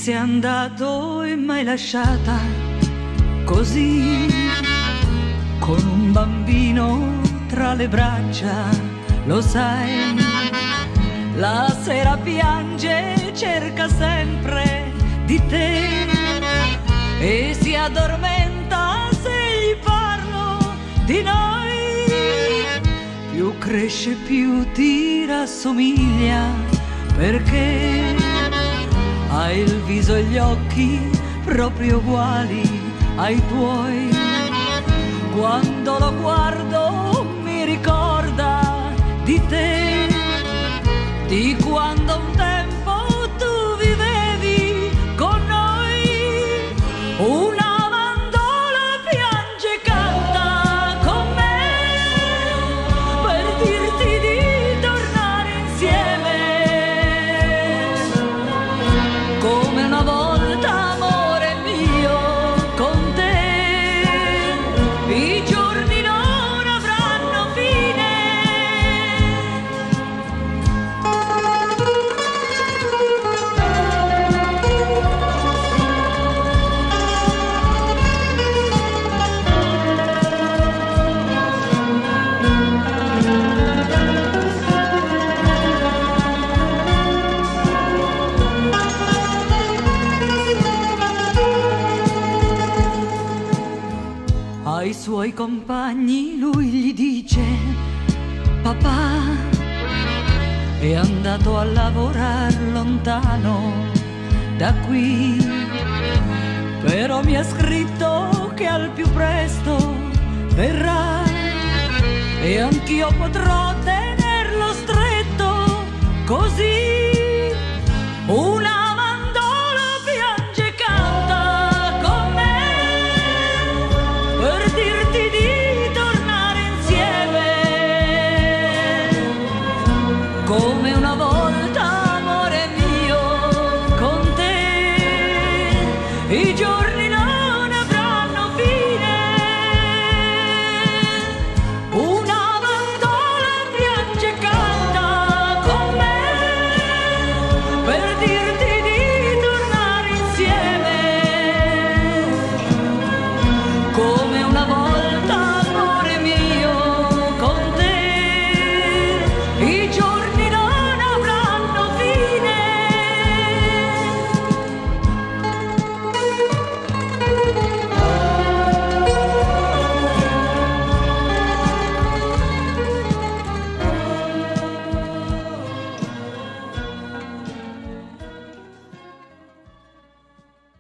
sei andato e m'hai lasciata così, con un bambino tra le braccia, lo sai. La sera piange, cerca sempre di te e si addormenta se gli parlo di noi. Più cresce più ti rassomiglia, perché ha il viso e gli occhi proprio uguali ai tuoi. Quando lo guardo mi ricorda di te, di quando un tempo tu vivevi con noi. Una mandorla piange e canta con me per dirti di tornare insieme, come una volta, amore mio, con te. I giorni non avranno fine. Ai suoi compagni lui gli dice: papà è andato a lavorare lontano da qui, però mi ha scritto che al più presto verrà e anch'io potrò tenerlo stretto così. Una come una volta, amore mio, con te. I giorni